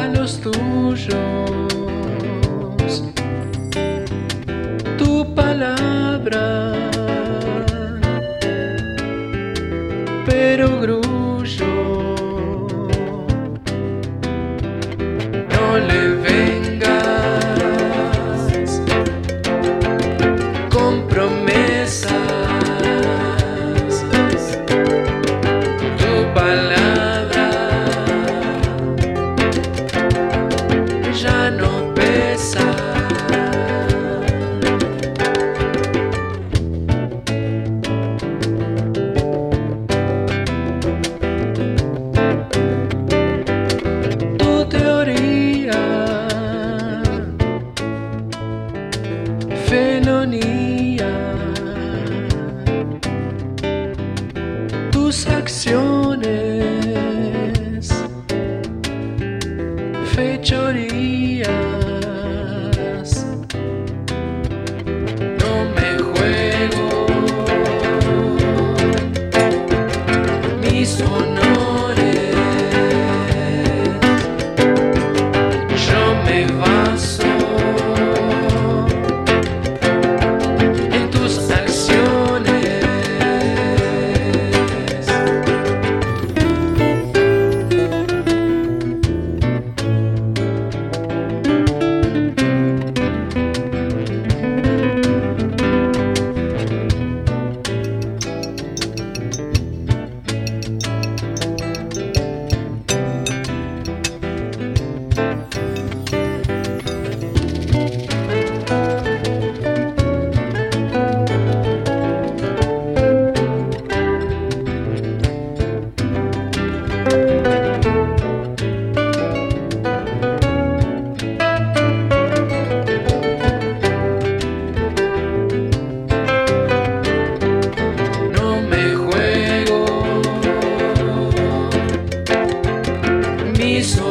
los tuyos, tu palabra, pero grullo, no le vengas con promesas, tu palabra ya no pesa. Tu teoría, felonía, tus acciones, fechorías. No me juego mis honores, yo me baso en tus acciones. No me juego mis